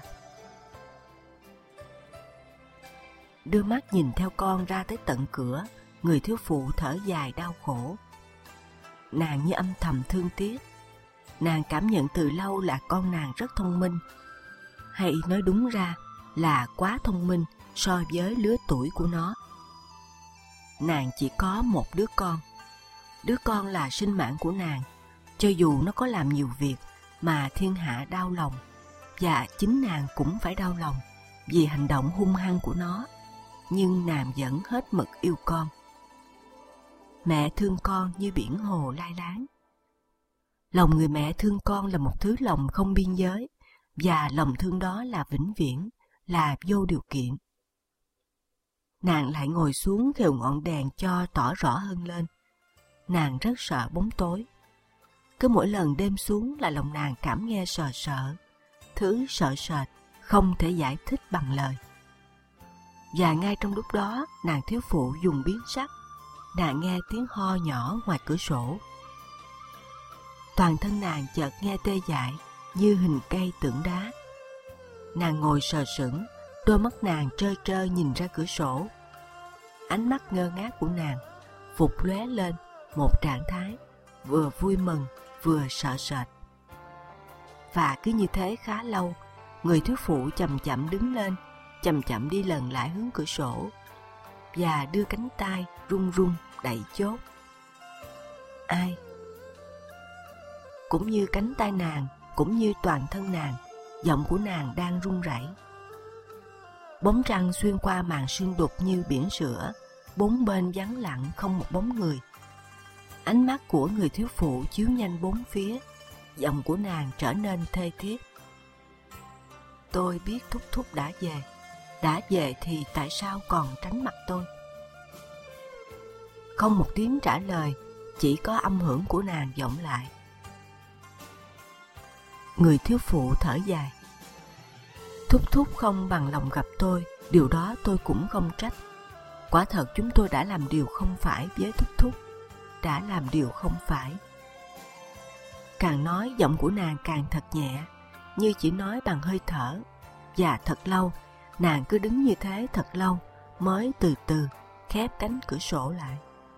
Đưa mắt nhìn theo con ra tới tận cửa, người thiếu phụ thở dài đau khổ. Nàng như âm thầm thương tiếc. Nàng cảm nhận từ lâu là con nàng rất thông minh, hay nói đúng ra là quá thông minh so với lứa tuổi của nó. Nàng chỉ có một đứa con. Đứa con là sinh mạng của nàng. Cho dù nó có làm nhiều việc mà thiên hạ đau lòng, và chính nàng cũng phải đau lòng vì hành động hung hăng của nó, nhưng nàng vẫn hết mực yêu con. Mẹ thương con như biển hồ lai láng. Lòng người mẹ thương con là một thứ lòng không biên giới, và lòng thương đó là vĩnh viễn, là vô điều kiện. Nàng lại ngồi xuống khều ngọn đèn cho tỏ rõ hơn lên. Nàng rất sợ bóng tối. Cứ mỗi lần đêm xuống là lòng nàng cảm nghe sợ sợ, thứ sợ sệt không thể giải thích bằng lời. Và ngay trong lúc đó, nàng thiếu phụ dùng biến sắc. Nàng nghe tiếng ho nhỏ ngoài cửa sổ. Toàn thân nàng chợt nghe tê dại như hình cây tượng đá. Nàng ngồi sờ sững, đôi mắt nàng trơ trơ nhìn ra cửa sổ. Ánh mắt ngơ ngác của nàng phục lóe lên một trạng thái vừa vui mừng vừa sợ sệt. Và cứ như thế khá lâu, người thiếu phụ chậm chậm đứng lên, chậm chậm đi lần lại hướng cửa sổ, và đưa cánh tay run run đẩy chốt. Ai? Cũng như cánh tay nàng, cũng như toàn thân nàng, giọng của nàng đang run rẩy. Bóng trăng xuyên qua màn sương đục như biển sữa, bốn bên vắng lặng không một bóng người. Ánh mắt của người thiếu phụ chiếu nhanh bốn phía, giọng của nàng trở nên thê thiết. Tôi biết thúc thúc đã về thì tại sao còn tránh mặt tôi? Không một tiếng trả lời, chỉ có âm hưởng của nàng vọng lại. Người thiếu phụ thở dài. Thúc thúc không bằng lòng gặp tôi, điều đó tôi cũng không trách. Quả thật chúng tôi đã làm điều không phải với thúc thúc, đã làm điều không phải. Càng nói giọng của nàng càng thật nhẹ, như chỉ nói bằng hơi thở. Và thật lâu, nàng cứ đứng như thế thật lâu, mới từ từ khép cánh cửa sổ lại.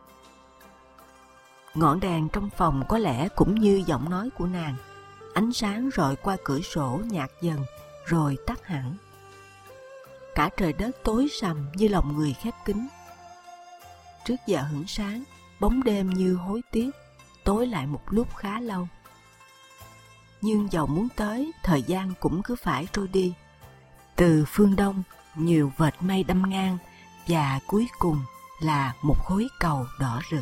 Ngọn đèn trong phòng có lẽ cũng như giọng nói của nàng. Ánh sáng rọi qua cửa sổ nhạt dần, rồi tắt hẳn. Cả trời đất tối sầm như lòng người khép kín. Trước giờ hửng sáng, bóng đêm như hối tiếc, tối lại một lúc khá lâu. Nhưng dầu muốn tới, thời gian cũng cứ phải trôi đi. Từ phương đông, nhiều vệt mây đâm ngang, và cuối cùng là một khối cầu đỏ rực.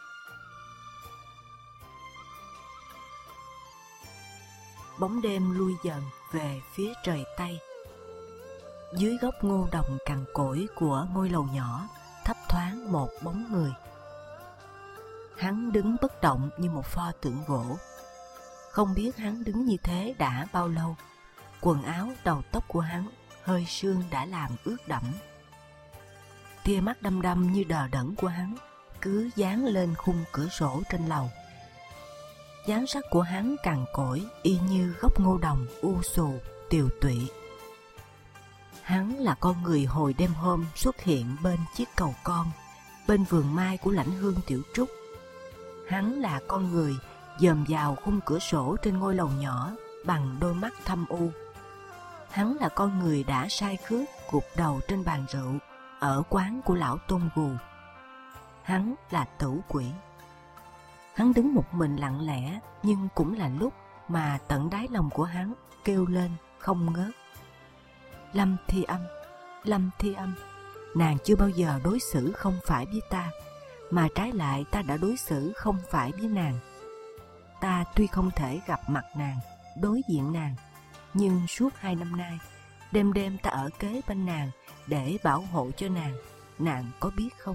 Bóng đêm lui dần về phía trời Tây. Dưới gốc ngô đồng cằn cỗi của ngôi lầu nhỏ, thấp thoáng một bóng người. Hắn đứng bất động như một pho tượng gỗ. Không biết hắn đứng như thế đã bao lâu. Quần áo đầu tóc của hắn hơi sương đã làm ướt đẫm. Tia mắt đăm đăm như đờ đẫn của hắn cứ dán lên khung cửa sổ trên lầu. Dáng sắc của hắn cằn cỗi y như gốc ngô đồng u xù tiều tụy. Hắn là con người hồi đêm hôm xuất hiện bên chiếc cầu con, bên vườn mai của lãnh hương Tiểu Trúc. Hắn là con người dòm vào khung cửa sổ trên ngôi lầu nhỏ bằng đôi mắt thâm u. Hắn là con người đã sai khước gục đầu trên bàn rượu ở quán của lão Tôn Gù. Hắn là Tử Quỷ. Hắn đứng một mình lặng lẽ, nhưng cũng là lúc mà tận đáy lòng của hắn kêu lên không ngớt. Lâm Thi Âm, Lâm Thi Âm, nàng chưa bao giờ đối xử không phải với ta, mà trái lại ta đã đối xử không phải với nàng. Ta tuy không thể gặp mặt nàng, đối diện nàng, nhưng suốt 2 năm nay, đêm đêm ta ở kế bên nàng để bảo hộ cho nàng có biết không?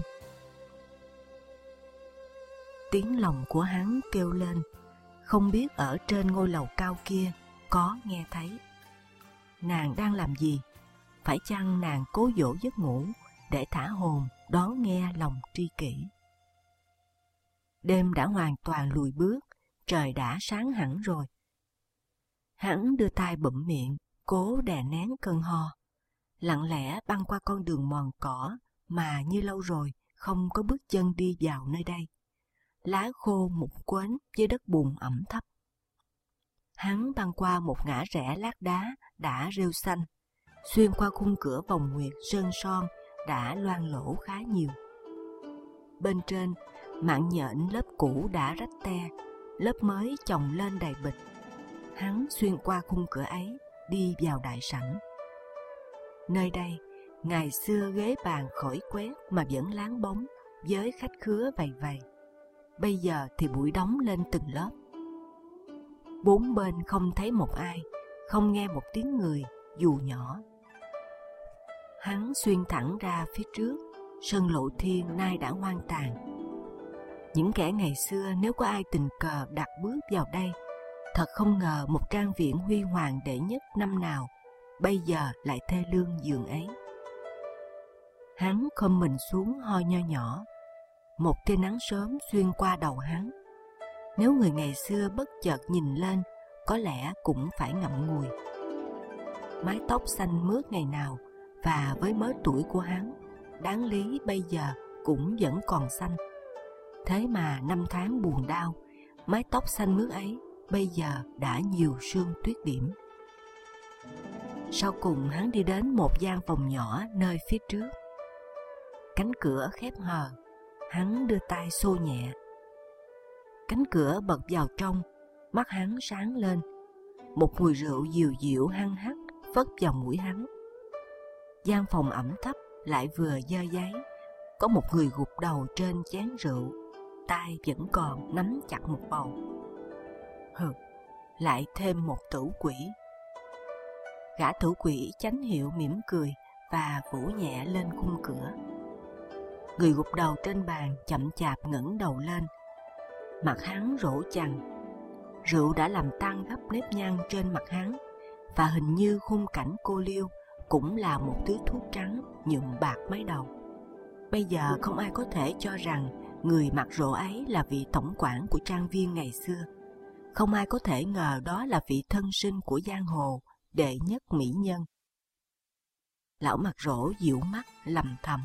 Tiếng lòng của hắn kêu lên, không biết ở trên ngôi lầu cao kia có nghe thấy. Nàng đang làm gì? Phải chăng nàng cố dỗ giấc ngủ để thả hồn đón nghe lòng tri kỷ? Đêm đã hoàn toàn lùi bước, trời đã sáng hẳn rồi. Hắn đưa tay bụm miệng, cố đè nén cơn ho, lặng lẽ băng qua con đường mòn cỏ mà như lâu rồi không có bước chân đi vào nơi đây. Lá khô mục quến với đất bùn ẩm thấp. Hắn băng qua một ngã rẽ lát đá đã rêu xanh, xuyên qua khung cửa vòng nguyệt sơn son đã loang lỗ khá nhiều. Bên trên, mảng nhện lớp cũ đã rách te, lớp mới chồng lên đầy bịch. Hắn xuyên qua khung cửa ấy, đi vào đại sảnh. Nơi đây, ngày xưa ghế bàn khỏi quét mà vẫn láng bóng, với khách khứa vầy vầy. Bây giờ thì bụi đóng lên từng lớp. Bốn bên không thấy một ai, không nghe một tiếng người, dù nhỏ. Hắn xuyên thẳng ra phía trước, sân Lộ Thiên nay đã hoang tàn. Những kẻ ngày xưa nếu có ai tình cờ đặt bước vào đây, thật không ngờ một trang viện huy hoàng đệ nhất năm nào, bây giờ lại thê lương giường ấy. Hắn khom mình xuống ho nho nhỏ, một tia nắng sớm xuyên qua đầu hắn. Nếu người ngày xưa bất chợt nhìn lên, có lẽ cũng phải ngậm ngùi. Mái tóc xanh mướt ngày nào, và với mớ tuổi của hắn, đáng lý bây giờ cũng vẫn còn xanh. Thế mà năm tháng buồn đau, mái tóc xanh mướt ấy bây giờ đã nhiều sương tuyết điểm. Sau cùng hắn đi đến một gian phòng nhỏ nơi phía trước. Cánh cửa khép hờ, hắn đưa tay xô nhẹ. Cánh cửa bật vào trong, mắt hắn sáng lên. Một mùi rượu dịu dịu hăng hắc phất vào mũi hắn. Gian phòng ẩm thấp lại vừa dơ giấy. Có một người gục đầu trên chén rượu, tay vẫn còn nắm chặt một bầu. Hừ, lại thêm một tử quỷ. Gã tử quỷ chánh hiệu mỉm cười và vỗ nhẹ lên khung cửa. Người gục đầu trên bàn chậm chạp ngẩng đầu lên. Mặt hắn rỗ chằng. Rượu đã làm tan gấp nếp nhăn trên mặt hắn, và hình như khung cảnh cô liêu cũng là một thứ thuốc trắng nhuộm bạc mái đầu. Bây giờ không ai có thể cho rằng người mặc rộ ấy là vị tổng quản của trang viên ngày xưa. Không ai có thể ngờ đó là vị thân sinh của giang hồ đệ nhất mỹ nhân. Lão mặc rỗ dịu mắt lầm thầm.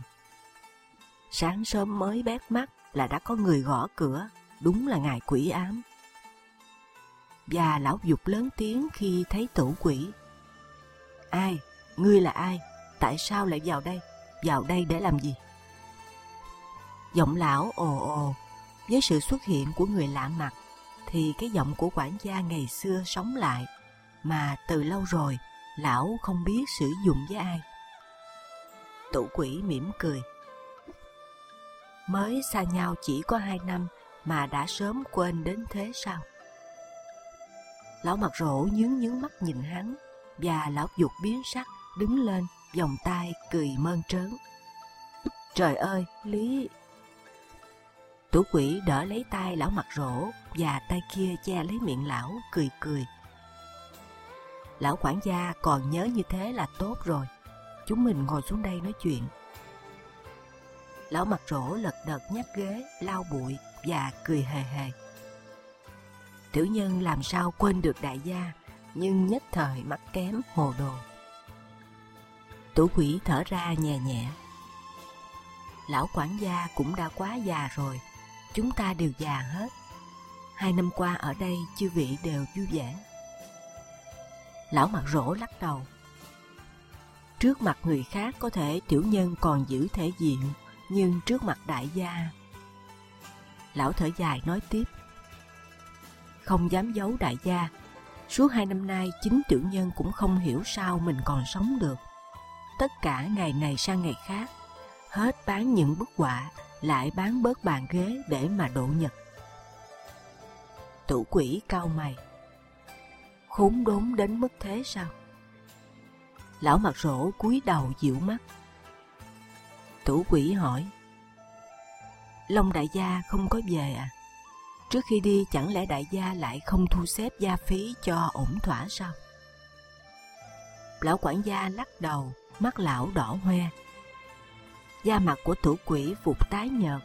Sáng sớm mới bét mắt là đã có người gõ cửa, đúng là ngài quỷ ám. Và lão giục lớn tiếng khi thấy tử quỷ. Ai? Ngươi là ai? Tại sao lại vào đây? Vào đây để làm gì? Giọng lão ồ ồ. Với sự xuất hiện của người lạ mặt, thì cái giọng của quản gia ngày xưa sống lại, mà từ lâu rồi lão không biết sử dụng với ai. Tử quỷ mỉm cười. Mới xa nhau chỉ có 2 năm mà đã sớm quên đến thế sao? Lão mặc rỗ nhướng mắt nhìn hắn, và lão giục biến sắc đứng lên, vòng tay cười mơn trớn. Trời ơi, Lý! Tử quỷ đỡ lấy tay lão mặc rỗ, và tay kia che lấy miệng lão, cười cười. Lão quản gia còn nhớ như thế là tốt rồi. Chúng mình ngồi xuống đây nói chuyện. Lão mặc rỗ lật đật nhắc ghế, lau bụi và cười hề hề. Tiểu nhân làm sao quên được đại gia, nhưng nhất thời mắt kém hồ đồ. Tử quỷ thở ra nhẹ nhẹ. Lão quản gia cũng đã quá già rồi, chúng ta đều già hết. 2 năm qua ở đây chư vị đều vui vẻ. Lão mặc rỗ lắc đầu. Trước mặt người khác có thể tiểu nhân còn giữ thể diện, nhưng trước mặt đại gia... Lão thở dài nói tiếp. Không dám giấu đại gia, suốt 2 năm nay chính tiểu nhân cũng không hiểu sao mình còn sống được. Tất cả ngày này sang ngày khác, hết bán những bức họa, lại bán bớt bàn ghế để mà độ nhật. Tử quỷ cau mày. Khốn đốn đến mức thế sao? Lão mặc rỗ cúi đầu dịu mắt. Tử quỷ hỏi. Long đại gia không có về à? Trước khi đi chẳng lẽ đại gia lại không thu xếp gia phí cho ổn thỏa sao? Lão quản gia lắc đầu, mắt lão đỏ hoe. Da mặt của tử quỷ vụt tái nhợt,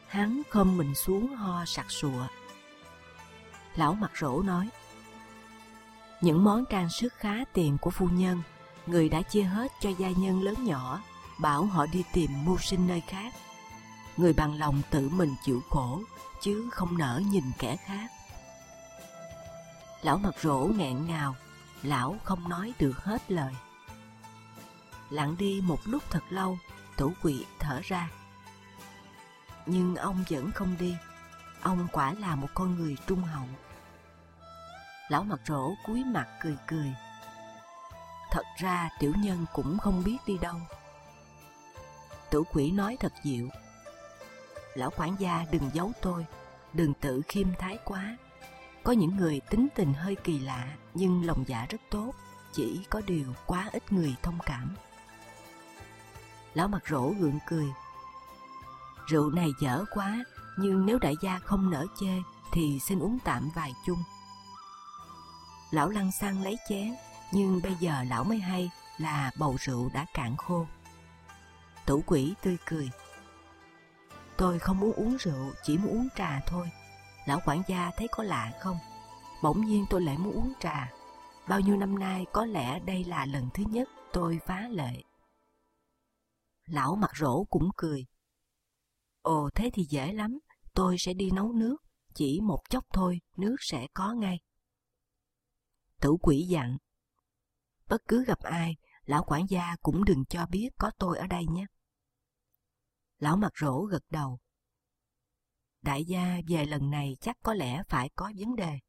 Hắn khom mình xuống ho sặc sụa. Lão mặt rỗ nói: những món trang sức khá tiền của phu nhân, người đã chia hết cho gia nhân lớn nhỏ, bảo họ đi tìm mưu sinh nơi khác. Người bằng lòng tự mình chịu khổ, chứ không nỡ nhìn kẻ khác. Lão mặt rỗ nghẹn ngào, lão không nói được hết lời. Lặng đi một lúc thật lâu, Tử Quỷ thở ra. Nhưng ông vẫn không đi. Ông quả là một con người trung hậu. Lão mặt rỗ cúi mặt cười cười. Thật ra tiểu nhân cũng không biết đi đâu. Tử Quỷ nói thật dịu: lão quản gia đừng giấu tôi, đừng tự khiêm thái quá. Có những người tính tình hơi kỳ lạ, nhưng lòng dạ rất tốt, chỉ có điều quá ít người thông cảm. Lão mặt rỗ gượng cười. Rượu này dở quá, nhưng nếu đại gia không nỡ chê thì xin uống tạm vài chung. Lão lăng xăng lấy chén, nhưng bây giờ lão mới hay là bầu rượu đã cạn khô. Tử Quỷ tươi cười. Tôi không muốn uống rượu, chỉ muốn uống trà thôi. Lão quản gia thấy có lạ không? Bỗng nhiên tôi lại muốn uống trà. Bao nhiêu năm nay có lẽ đây là lần thứ nhất tôi phá lệ. Lão mặt rỗ cũng cười. Ồ, thế thì dễ lắm, tôi sẽ đi nấu nước, chỉ một chốc thôi nước sẽ có ngay. Tử Quỷ dặn: bất cứ gặp ai, lão quản gia cũng đừng cho biết có tôi ở đây nhé. Lão mặt rỗ gật đầu. Đại gia về lần này chắc có lẽ phải có vấn đề.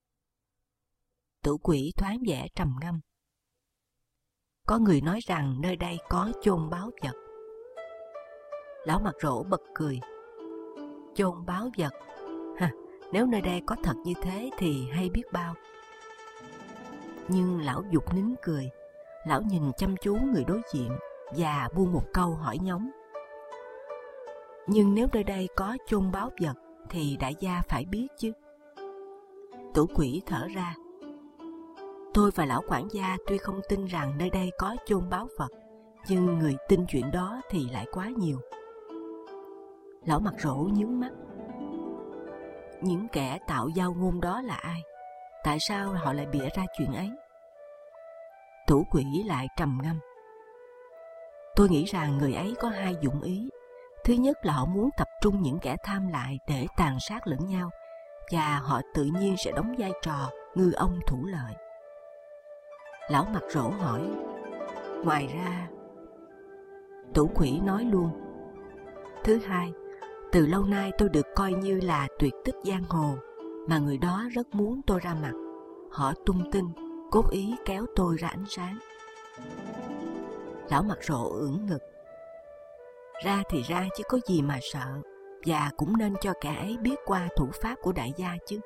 Tử Quỷ thoáng vẻ trầm ngâm. Có người nói rằng nơi đây có chôn báu vật. Lão mặt rỗ bật cười. Chôn báu vật? Ha, nếu nơi đây có thật như thế thì hay biết bao. Nhưng lão giục nín cười. Lão nhìn chăm chú người đối diện và buông một câu hỏi nhóng. Nhưng nếu nơi đây có chôn báu vật thì đại gia phải biết chứ. Tử Quỷ thở ra. Tôi và lão quản gia tuy không tin rằng nơi đây có chôn báu vật, nhưng người tin chuyện đó thì lại quá nhiều. Lão mặt rỗ nhướng mắt. Những kẻ tạo giao ngôn đó là ai? Tại sao họ lại bịa ra chuyện ấy? Tử Quỷ lại trầm ngâm. Tôi nghĩ rằng người ấy có hai dụng ý. Thứ nhất là họ muốn tập trung những kẻ tham lại để tàn sát lẫn nhau, và họ tự nhiên sẽ đóng vai trò ngư ông thủ lợi. Lão mặt rỗ hỏi: ngoài ra? Tử Quỷ nói luôn. Thứ hai, từ lâu nay tôi được coi như là tuyệt tích giang hồ, mà người đó rất muốn tôi ra mặt. Họ tung tin, cố ý kéo tôi ra ánh sáng. Lão mặt rỗ ưỡn ngực. Ra thì ra chứ có gì mà sợ, và cũng nên cho kẻ ấy biết qua thủ pháp của đại gia chứ.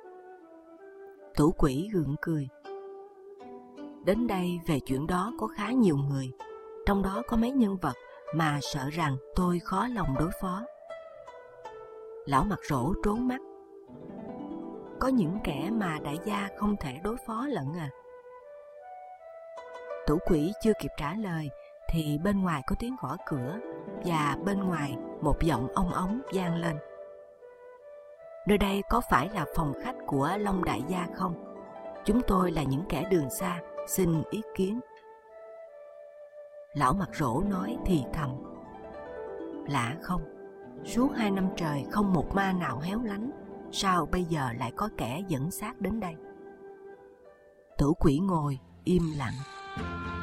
Tử Quỷ gượng cười. Đến đây về chuyện đó có khá nhiều người, trong đó có mấy nhân vật mà sợ rằng tôi khó lòng đối phó. Lão mặt rỗ trốn mắt. Có những kẻ mà đại gia không thể đối phó lận à? Tử Quỷ chưa kịp trả lời thì bên ngoài có tiếng gõ cửa, và bên ngoài một giọng ong ống vang lên. Nơi đây có phải là phòng khách của Long đại gia không? Chúng tôi là những kẻ đường xa, xin ý kiến. Lão mặt rỗ nói thì thầm. Lạ không? Suốt 2 năm trời không một ma nào héo lánh, sao bây giờ lại có kẻ dẫn xác đến đây? Tử Quỷ ngồi im lặng.